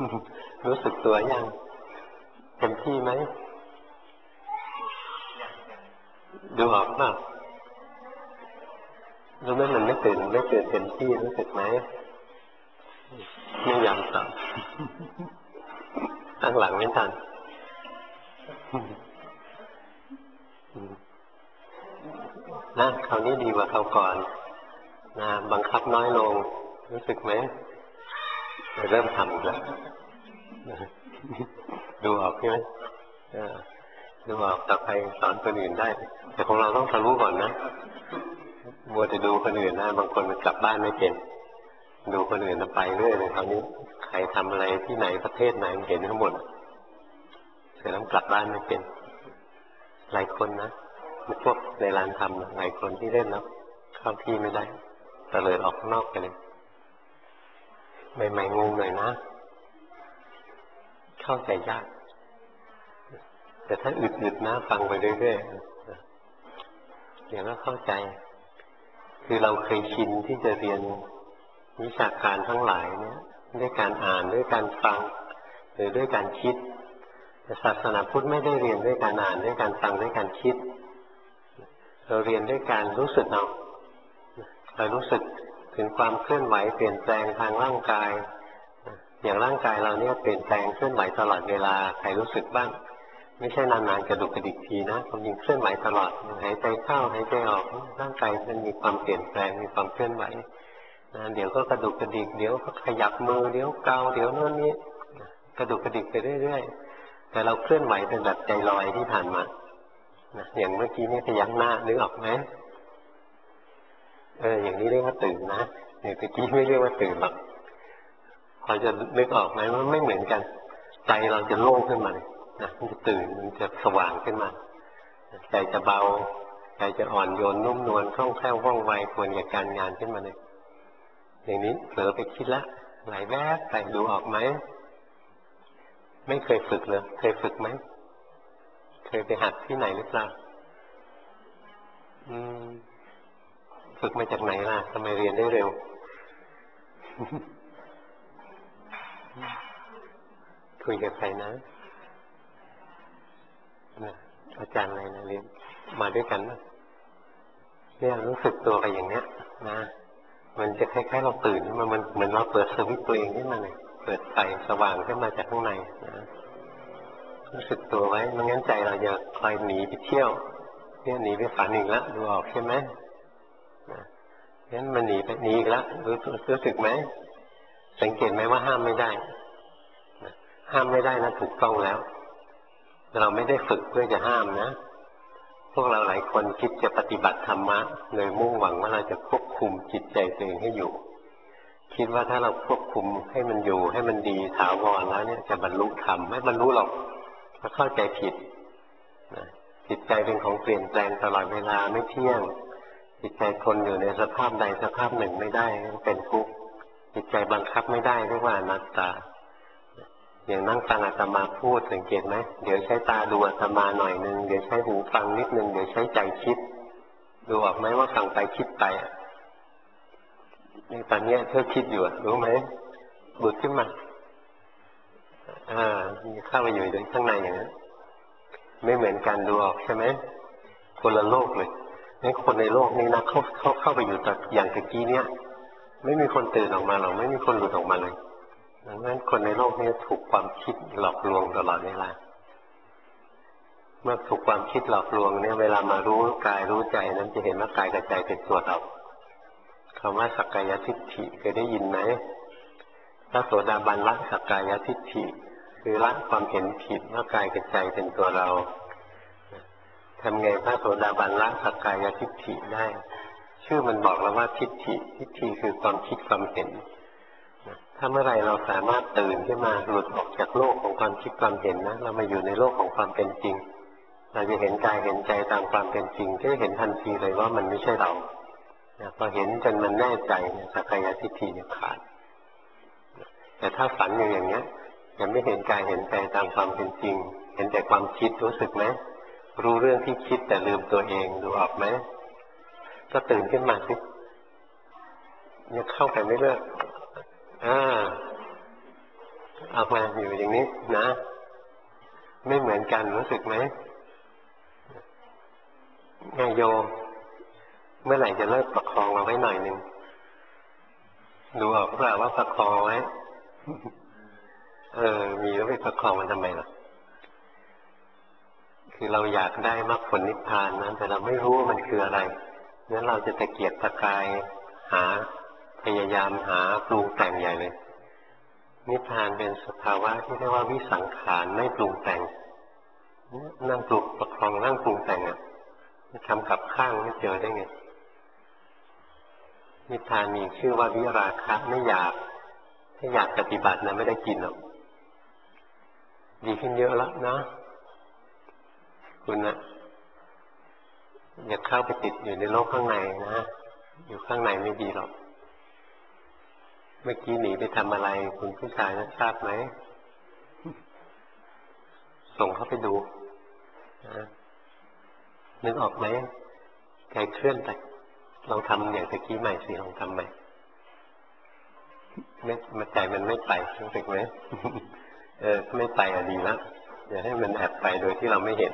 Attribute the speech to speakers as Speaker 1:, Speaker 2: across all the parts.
Speaker 1: รู้สึกตัวยังเต็มที่ไหมดูออกป่ะรู้ไหมมันไม่ตื่นเต็มที่รู้สึกไหมไม่ยอมตอบตั้งหลังไม่ทันนะคราวนี้ดีกว่าคราวก่อนนะบังคับน้อยลงรู้สึกไหมเริ่มทำแล้วดูออกใช่ไหมดูออกต่อไปสอนคนอื่นได้แต่ของเราต้องทะลุก่อนนะมัวแต่ดูคนอื่นนะบางคนมันกลับบ้านไม่เป็นดูคนอื่นไปเรื่อยเลยคราวนี้ใครทำอะไรที่ไหนประเทศไหนเห็นทั้งหมดเสร็จแล้วกลับบ้านไม่เป็นหลายคนนะพวกในร้านทำหลายคนที่เล่นแล้วเข้าที่ไม่ได้ตะเลิดออกข้างนอกไปเลยใหม่ๆงงหน่อยนะเข้าใจยากแต่ถ้าอึดๆนะฟังไปเรื่อยๆเดี๋ยวก็เข้าใจคือเราเคยชินที่จะเรียนวิชาการทั้งหลายเนี่ยด้วยการอ่านด้วยการฟังหรือด้วยการคิดแต่ศาสนาพุทธไม่ได้เรียนด้วยการอ่านด้วยการฟังด้วยการคิดเราเรียนด้วยการรู้สึกเอาเรารู้สึกถึงความเคลื่อนไหวเปลี่ยนแปลงทางร่างกายอย่างร่างกายเราเนี่ยเปลี่ยนแปลงเคลื่อนไหวตลอดเวลาใครรู้สึกบ้างไม่ใช่นานๆกระดุกกระดิกทีนะความจริงเคลื่อนไหวตลอดหายใจเข้าหายใจออกร่างกายมันมีความเปลี่ยนแปลงมีความเคลื่อนไหวเดี๋ยวก็กระดุกกระดิกเดี๋ยวก็ขยับมือเดี๋ยวเกาเดี๋ยวโน่นนี่กระดุกกระดิกไปเรื่อยๆแต่เราเคลื่อนไหวเป็นแบบใจลอยที่ผ่านมาอย่างเมื่อกี้นี่พยักหน้านึกออกไหมอย่างนี้เรียกว่าตื่นนะอย่างเมื่อกี้ไม่เรียกว่าตื่นหรอกพอจะนึกออกไหมว่าไม่เหมือนกันใจเราจะโล่งขึ้นมาเลยนะมันจะตื่นมันจะสว่างขึ้นมาใจจะเบาใจจะอ่อนโยนนุ่มนวลคล่องแคล่วว่องไวควรแก่การงานขึ้นมาเลยอย่างนี้เผลอไปคิดละไหลแวบไปดูออกไหมไม่เคยฝึกเลยเคยฝึกไหมเคยไปหัดที่ไหนหรือเปล่าฝึกมาจากไหนล่ะทำไมเรียนได้เร็วคุยกับใครนะอาจารย์อะไรนะเรียนมาด้วยกันนะเนี่ยรู้สึกตัวไปอย่างเนี้ยนะมันจะคล้ายๆเราตื่นขึ้นมามันเหมือนเราเปิดสวิตช์ตัวเองขึ้นมาเลยเปิดไฟสว่างขึ้นมาจากข้างในนะรู้สึกตัวไว้ไม่งั้นใจเราจะคอยหนีไปเที่ยวเนี่ยหนีไปฝันอีกแล้วดูออกใช่ไหมงั้นมันหนีอีกแล้วรู้สึกไหมสังเกตไหมว่าห้ามไม่ได้ห้ามไม่ได้นะถูกต้องแล้วเราไม่ได้ฝึกเพื่อจะห้ามนะพวกเราหลายคนคิดจะปฏิบัติธรรมะเลยมุ่งหวังว่าเราจะควบคุมจิตใจตัวเองให้อยู่คิดว่าถ้าเราควบคุมให้มันอยู่ให้มันดีถาวรแล้วเนี่ยจะบรรลุธรรมไม่บรรลุหรอกถ้าเข้าใจผิดจิตใจเป็นของเปลี่ยนแปลงตลอดเวลาไม่เที่ยงจิตใจทนอยู่ในสภาพใดสภาพหนึ่งไม่ได้เป็นทุกข์จิตใจบังคับไม่ได้เรียกว่าอนัตตาอย่างนั่งฟังอาตมาพูดสังเกตไหมเดี๋ยวใช้ตาดูอาตมาหน่อยนึงเดี๋ยวใช้หูฟังนิดนึงเดี๋ยวใช้ใจคิดดูออกไหมว่าฟังไปคิดไปในตอนนี้เธอคิดอยู่รู้ไหมบุดขึ้นมาเข้าไปอยู่ข้างในอย่างนั้นไม่เหมือนกันดูออกใช่ไหมคนละโลกเลยนี่คนในโลกนี้นะเขาเข้าไปอยู่แต่อย่างตะกี้เนี้ยไม่มีคนตื่นออกมาหรอกไม่มีคนหลุดออกมาเลยดังนั้นคนในโลกนี้ถูกความคิดหลอกลวงตลอดเวลาเมื่อถูกความคิดหลอกลวงเนี่ยเวลามารู้กายรู้ใจนั้นจะเห็นว่ากายกับใจเป็นตัวเราคำว่าสักกายทิฏฐิเคยได้ยินไหมพระโสดาบันละสักกายทิฏฐิคือละความเห็นผิดว่ากายกับใจเป็นตัวเราทำไงพระโสดาบันละสักกายทิฏฐิได้ชื่อมันบอกแล้วว่าทิฏฐิคือความคิดความเห็นถ้าเมื่อไรเราสามารถตื่นขึ้นมาหลุดออกจากโลกของความคิดความเห็นนะเรามาอยู่ในโลกของความเป็นจริงเราจะเห็นกายเห็นใจตามความเป็นจริงก็จะเห็นทันทีเลยว่ามันไม่ใช่เราพอเห็นจนมันแน่ใจสักกายทิฏฐิเนี่ยขาดแต่ถ้าฝันอยู่อย่างเนี้ยยังไม่เห็นกายเห็นใจตามความเป็นจริงเห็นแต่ความคิดรู้สึกไหมรู้เรื่องที่คิดแต่ลืมตัวเองดูออกไหมก็ตื่นขึ้นมาสิยังเข้าไปไม่เลิกเอามาอยู่อย่างนี้นะไม่เหมือนกันรู้สึกไหมไงโยมเมื่อไหร่จะเลิกประคองเราไว้หน่อยหนึ่งดูออกเปล่าว่าประคองไว้มีแล้วไปประคองมันทำไมล่ะคือเราอยากได้มรรคผลนิพพานนะแต่เราไม่รู้ว่ามันคืออะไรงั้นเราจะตะเกียกตะกายหาพยายามหาปรุงแต่งใหญ่เลยนิพพานเป็นสภาวะที่เรียกว่าวิสังขารไม่ปรุงแต่งนั่งปลุกประคองนั่งปรุงแต่งทำกับข้างไม่เจอได้ไงนิพพานมีชื่อว่าวิราคะไม่อยากถ้าอยากปฏิบัตินะไม่ได้กินหรอกดีขึ้นเยอะแล้วนะคุณนะอย่าเข้าไปติดอยู่ในโลกข้างในนะอยู่ข้างในไม่ดีหรอกเมื่อกี้หนีไปทำอะไรคุณผู้ชายนั้นทราบไหมส่งเข้าไปดูนะนึกออกไหมใจเคลื่อนไปลองทำอย่างตะกี้ใหม่สิลองทำใหม่ไม่ใจมันไม่ไปรู้สึกไหมไม่ไปดีแล้วอย่าให้มันแอบไปโดยที่เราไม่เห็น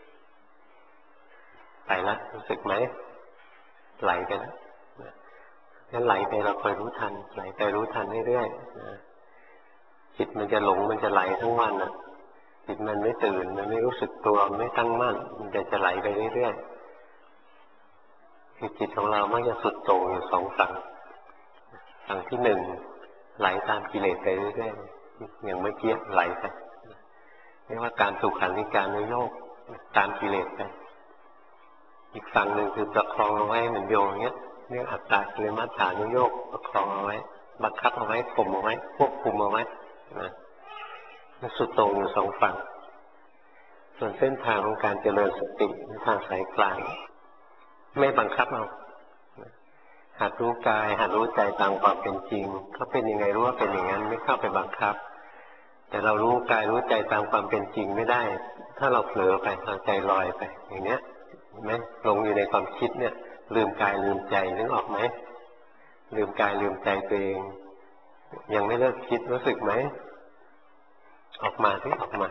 Speaker 1: ไปแล้วรู้สึกไหมไหลไปแล้วงั้นไหลไปเราคอยรู้ทันไหลไปรู้ทันเรื่อยๆจิตมันจะหลงมันจะไหลทั้งวันจิตมันไม่ตื่นมันไม่รู้สึกตัวไม่ตั้งมั่นมันจะไหลไปเรื่อยๆคือจิตของเรามักจะสุดโต่งอยู่สองฝั่งฝั่งที่หนึ่งไหลตามกิเลสไปเรื่อยๆอย่างเมื่อกี้ไหลไปเรียกว่าการสุขันธิการนุโยคตามกิเลสไปอีกฝั่งหนึ่งคือประคองเอาไว้เหมือนโยงเงี้ยเรียกอัตตากิเลมัฏฐานุโยคประคองเอาไว้บังคับเอาไว้ข่มเอาไว้ควบคุมเอาไว้นะมันสุดโต่งอยู่สองฝั่งส่วนเส้นทางของการเจริญสติทางสายกลางไม่บังคับเอาหัดรู้กายหัดรู้ใจตามความเป็นจริงเขาเป็นยังไงรู้ว่าเป็นอย่างนั้นไม่เข้าไปบังคับแต่เรารู้กายรู้ใจตามความเป็นจริงไม่ได้ถ้าเราเผลอไปเราใจลอยไปอย่างเนี้ยเห็นไหมลงอยู่ในความคิดเนี่ยลืมกายลืมใจนึกออกไหมลืมกายลืมใจตัวเองยังไม่เลิกคิดรู้สึกไหมออกมาที่ออกมา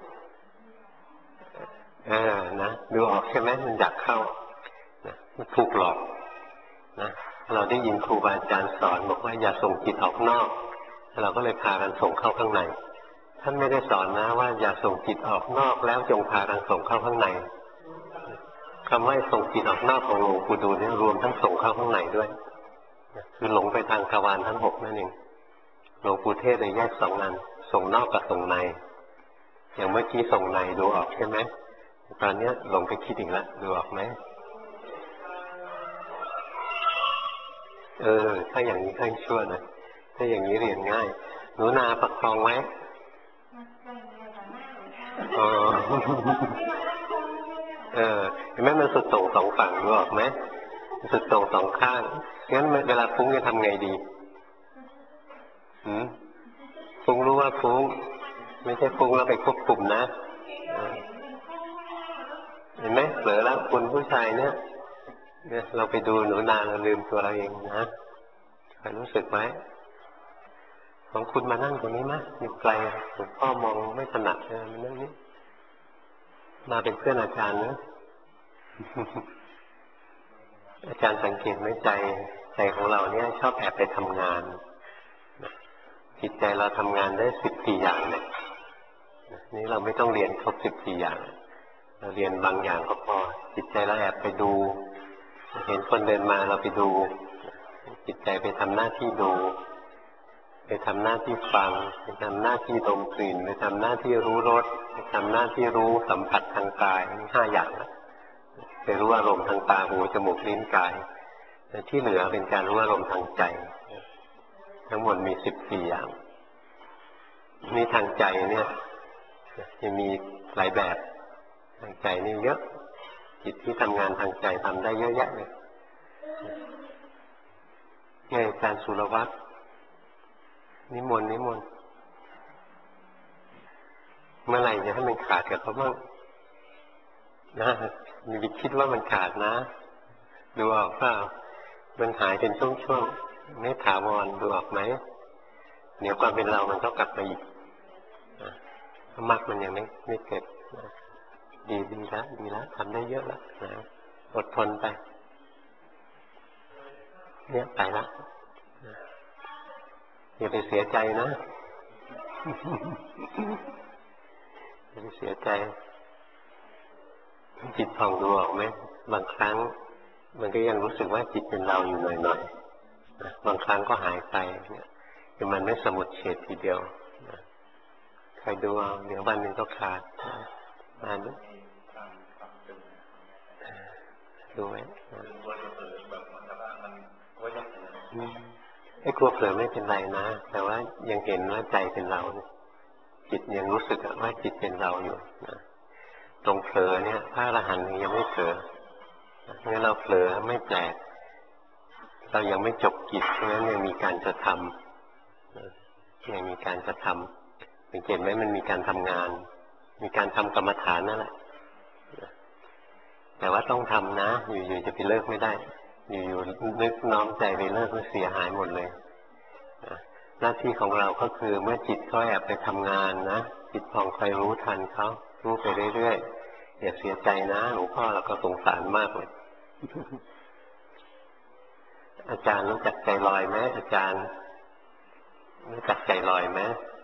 Speaker 1: นะดูออกใช่ไหมมันอยากเข้านะมันถูกหลอกนะเราได้ยินครูบาอาจารย์สอนบอกว่าอย่าส่งจิตออกนอกเราก็เลยพากันส่งเข้าข้างในท่านไม่ได้สอนนะว่าอย่าส่งจิตออกนอกแล้วจงพากันส่งเข้าข้างในคำว่าส่งจิตออกนอกของหลวงปู่ดูลนี่รวมทั้งส่งเข้าข้างในด้วยคือหลงไปทางทวารทั้งหกนั่นเองหลวงปู่เทศเลยแยกสองอันส่งนอกกับส่งในอย่างเมื่อกี้ส่งในดูออกใช่ไหมตอนนี้หลงไปคิดอีกแล้วดูออกไหมถ้าอย่างนี้ค่อยชั่วนะถ้าอย่างนี้เรียนง่ายหนูนาประคองไว้เห็นไหมมันสุดโต่งสองฝั่งรู้ออกไหมสุดโต่งสองข้างงั้นเวลาฟุ้งจะทำไงดีฟุ้งรู้ว่าฟุ้งไม่ใช่ฟุ้งแล้วไปควบคุมนะเห็นไหมเผลอแล้วคุณผู้ชายเนี่ยเราไปดูหนูนาเราลืมตัวเราเองนะใครรู้สึกไหมของคุณมานั่งตรงนี้มั้ยอยู่ไกลหลวงพ่อมองไม่ถนัดเลยมานั่งนี้มาเป็นเพื่อนอาจารย์นะอาจารย์สังเกตไหมใจของเราเนี่ยชอบแอบไปทำงานจิตใจเราทำงานได้14อย่างเนี่ยนี่เราไม่ต้องเรียนครบ14อย่างเราเรียนบางอย่างก็พอจิตใจเราแอบไปดูเห็นคนเดินมาเราไปดูจิตใจไปทำหน้าที่ดูไปทำหน้าที่ฟังไปทำหน้าที่ดมกลิ่นไปทำหน้าที่รู้รสไปทำหน้าที่รู้สัมผัสทางกาย5อย่างไปรู้อารมณ์ทางตาหูจมูกลิ้นกายแต่ที่เหลือเป็นการรู้อารมณ์ทางใจทั้งหมดมี14อย่างนี่ทางใจเนี่ยจะมีหลายแบบทางใจนี่เยอะจิตที่ทำงานทางใจทำได้เยอะแยะเลยไงอาจารย์สุรวัฒน์นิมนต์เมื่อไหร่จะให้มันขาดกับเขาบ้างนะมีคิดว่ามันขาดนะดูออกเปล่ามันหายเป็นช่วงๆไม่ถาวรดูออกไหมเดี๋ยวความเป็นเรามันก็กลับมาอีกมรรคมันยังไม่เกิดดีแล้วทำได้เยอะแล้วนะอดทนไปเนี่ยไปละอย่าไปเสียใจนะอย่าไปเสียใจจิตผ่องดูออกไหมบางครั้งมันก็ยังรู้สึกว่าจิตเป็นเราอยู่หน่อยๆบางครั้งก็หายไปเนี่ยคือมันไม่สมุทเฉดทีเดียวใครดูเอาเดี๋ยววันหนึ่งก็ขาดมาดูไหมไอ้กลัวเผลอไม่เป็นไรนะแต่ว่ายังเห็นว่าใจเป็นเราจิตยังรู้สึกว่าจิตเป็นเราอยู่นะตรงเผลอเนี่ยพระอรหันต์ยังไม่เผลองั้นเราเผลอไม่แปลกเรายังไม่จบกิจเพราะฉะนั้นยังมีการจะทำยังมีการจะทำสังเกตไหมมันมีการทำงานมีการทำกรรมฐานนั่นแหละแต่ว่าต้องทำนะอยู่ๆจะไปเลิกไม่ได้อยู่ๆนึกน้อมใจไปเลิกมันเสียหายหมดเลยหน้าที่ของเราก็คือเมื่อจิตเขาแอบไปทำงานนะจิตผ่องคอยรู้ทันเขารู้ไปเรื่อยๆอย่าเสียใจนะหลวงพ่อเราก็สงสารมากเลยอาจารย์รู้จักใจลอยไหมอาจารย์รู้จักใจลอยไหม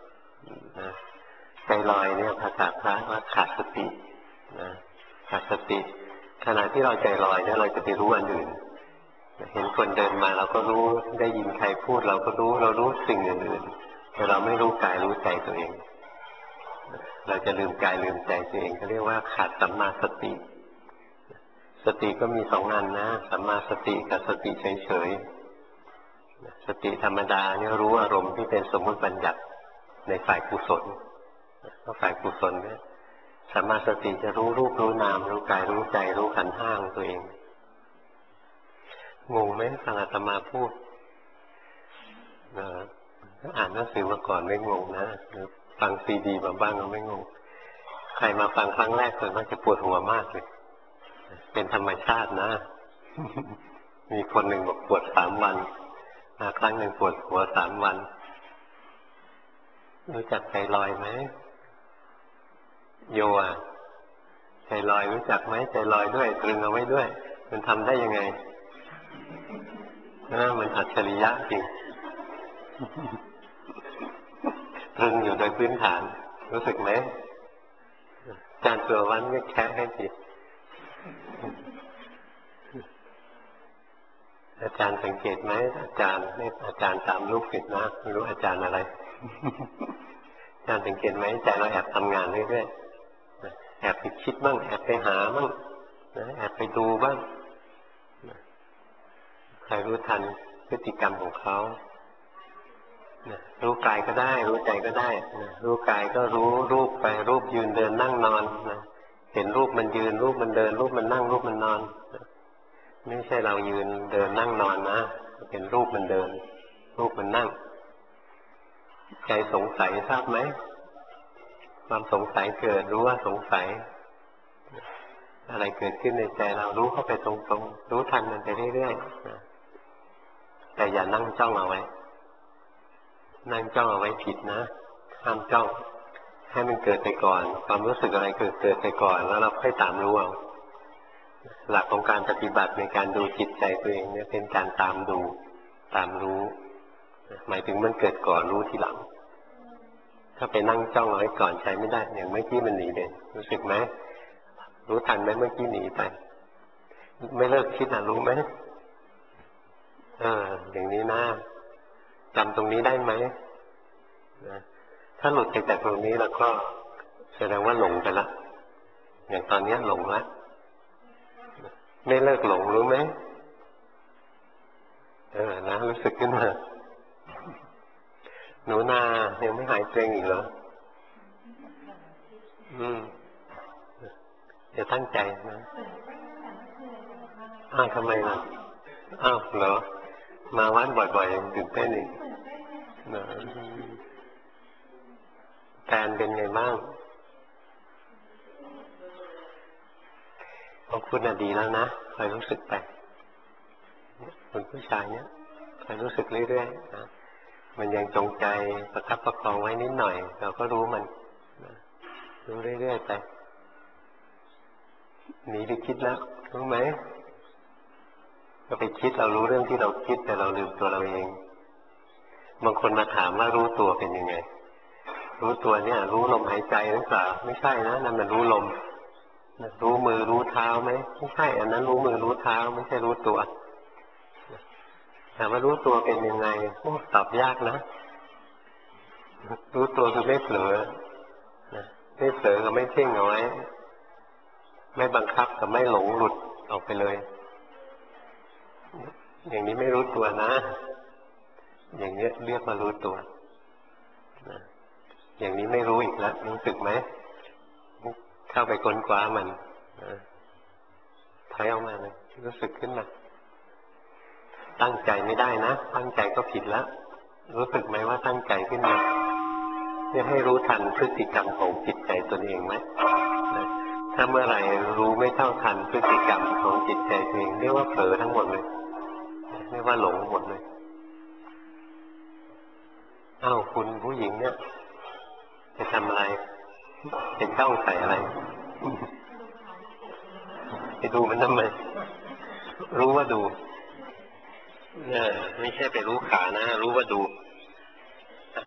Speaker 1: ใจลอยเนี่ยภาษาพระว่าขาดสติขาดสติขณะที่เราใจลอยเนี่ยเราจะไปรู้อันอื่นเห็นคนเดินมาเราก็รู้ได้ยินใครพูดเราก็รู้เรารู้สิ่งอื่นๆแต่เราไม่รู้กายรู้ใจตัวเองเราจะลืมกายลืมใจตัวเองเขาเรียกว่าขาดสัมมาสติสติก็มีสองอันนะสัมมาสติกับสติเฉยๆสติธรรมดาเนี่ยรู้อารมณ์ที่เป็นสมมติบัญญัติในฝ่ายกุศลก็ฝ่ายกุศลเนี่ยสัมมาสติจะรู้รูปรู้นามรู้กายรู้ใจรู้ขันธ์ห้าของตัวเองงงไหมฟังอาตมาพูดอ่านหนังสือมาก่อนไม่งงนะหรือฟังซีดีมาบ้างก็ไม่งงใครมาฟังครั้งแรกส่วนมากจะปวดหัวมากเลยเป็นธรรมชาตินะมีคนหนึ่งบอกปวด3 วันครั้งหนึ่งปวดหัว3 วันรู้จักใจลอยไหมโยใจลอยรู้จักไหมใจลอยด้วยตรึงเอาไว้ด้วยมันทำได้ยังไงมันอัจฉริยะจริงตรึงอยู่โดยพื้นฐานรู้สึกไหมการตัววันไม่แค่ให้จิตอาจารย์สังเกตไหมอาจารย์นี่อาจารย์ตามลูกศิษย์นะไม่รู้อาจารย์อะไรอาจารย์สังเกตไหมใจเราแอบทำงานเรื่อยๆแอบไปคิดบ้างแอบไปหาบ้างแอบไปดูบ้างใครรู้ทันพฤติกรรมของเขารู้กายก็ได้รู้ใจก็ได้รู้กายก็รู้รูปไปรูปยืนเดินนั่งนอนเห็นรูปมันยืนรูปมันเดินรูปมันนั่งรูปมันนอนไม่ใช่เรายืนเดินนั่งนอนนะเป็นรูปมันเดินรูปมันนั่งใจสงสัยทราบไหมความสงสัยเกิดรู้ว่าสงสัยอะไรเกิดขึ้นในใจเรารู้เข้าไปตรงๆรู้ทันมันไปเรื่อยๆแต่อย่านั่งจ้องเอาไว้นั่งจ้องเอาไว้ผิดนะห้ามจ้องให้มันเกิดไปก่อนความรู้สึกอะไรเกิดไปก่อนแล้วเราค่อยตามรู้เอาหลักของการปฏิบัติในการดูจิตใจตัวเองเนี่ยเป็นการตามดูตามรู้หมายถึงมันเกิดก่อนรู้ทีหลังถ้าไปนั่งจ้องเอาไว้ก่อนใช้ไม่ได้อย่างเมื่อกี้มันหนีเลยรู้สึกไหมรู้ทันไหมเมื่อกี้หนีไปไม่เลิกคิดนะรู้ไหมอย่างนี้นะจำตรงนี้ได้ไหมถ้าหลุดไปจากตรงนี้แล้วก็แสดงว่าหลงไปแล้วอย่างตอนนี้หลงแล้วไม่เลิกหลงรู้ไหมนะรู้สึกขึ้นมาหนูนายังไม่หายเกร็งอีกเหรอจะตั้งใจนะทำไมล่ะเหรอมาวัดบ่อยๆตื่นเต้นอีกแฟนเป็นไงบ้างของคุณน่ะดีแล้วนะคอยรู้สึกไปคนผู้ชายเนี่ยคอยรู้สึกเรื่อยๆนะมันยังจงใจประคับประคองไว้นิดหน่อยเราก็รู้มันรู้เรื่อยๆไปหนีไปคิดแล้วรู้ไหมก็ไปคิดเรารู้เรื่องที่เราคิดแต่เราลืมตัวเราเองบางคนมาถามว่ารู้ตัวเป็นยังไงรู้ตัวเนี่ยรู้ลมหายใจหรือเปล่าไม่ใช่นะนั่นมันรู้ลมรู้มือรู้เท้าไหมไม่ใช่อันนั้นรู้มือรู้เท้าไม่ใช่รู้ตัวถามว่ารู้ตัวเป็นยังไงตอบยากนะรู้ตัวคือไม่เผลอไม่เผลอกับไม่เพ่งเอาไว้ไม่บังคับกับไม่หลงหลุดออกไปเลยอย่างนี้ไม่รู้ตัวนะอย่างนี้เรียกว่ารู้ตัวอย่างนี้ไม่รู้อีกแล้วรู้สึกไหมเข้าไปค้นคว้ามันถอยออกมาเลยรู้สึกขึ้นมาตั้งใจไม่ได้นะตั้งใจก็ผิดแล้วรู้สึกไหมว่าตั้งใจขึ้นมาเพื่อให้รู้ทันพฤติกรรมของจิตใจตนเองไหมถ้าเมื่อไหร่รู้ไม่เท่าทันพฤติกรรมของจิตใจตัวเองเรียกว่าเผลอทั้งหมดเลยเรียกว่าหลงหมดเลยอ้าวคุณผู้หญิงเนี่ยจะทำอะไรเป็นจ้องใส่อะไรไปดูมันทำไมรู้ว่าดูเนี่ยไม่ใช่ไปรู้ขานะรู้ว่าดู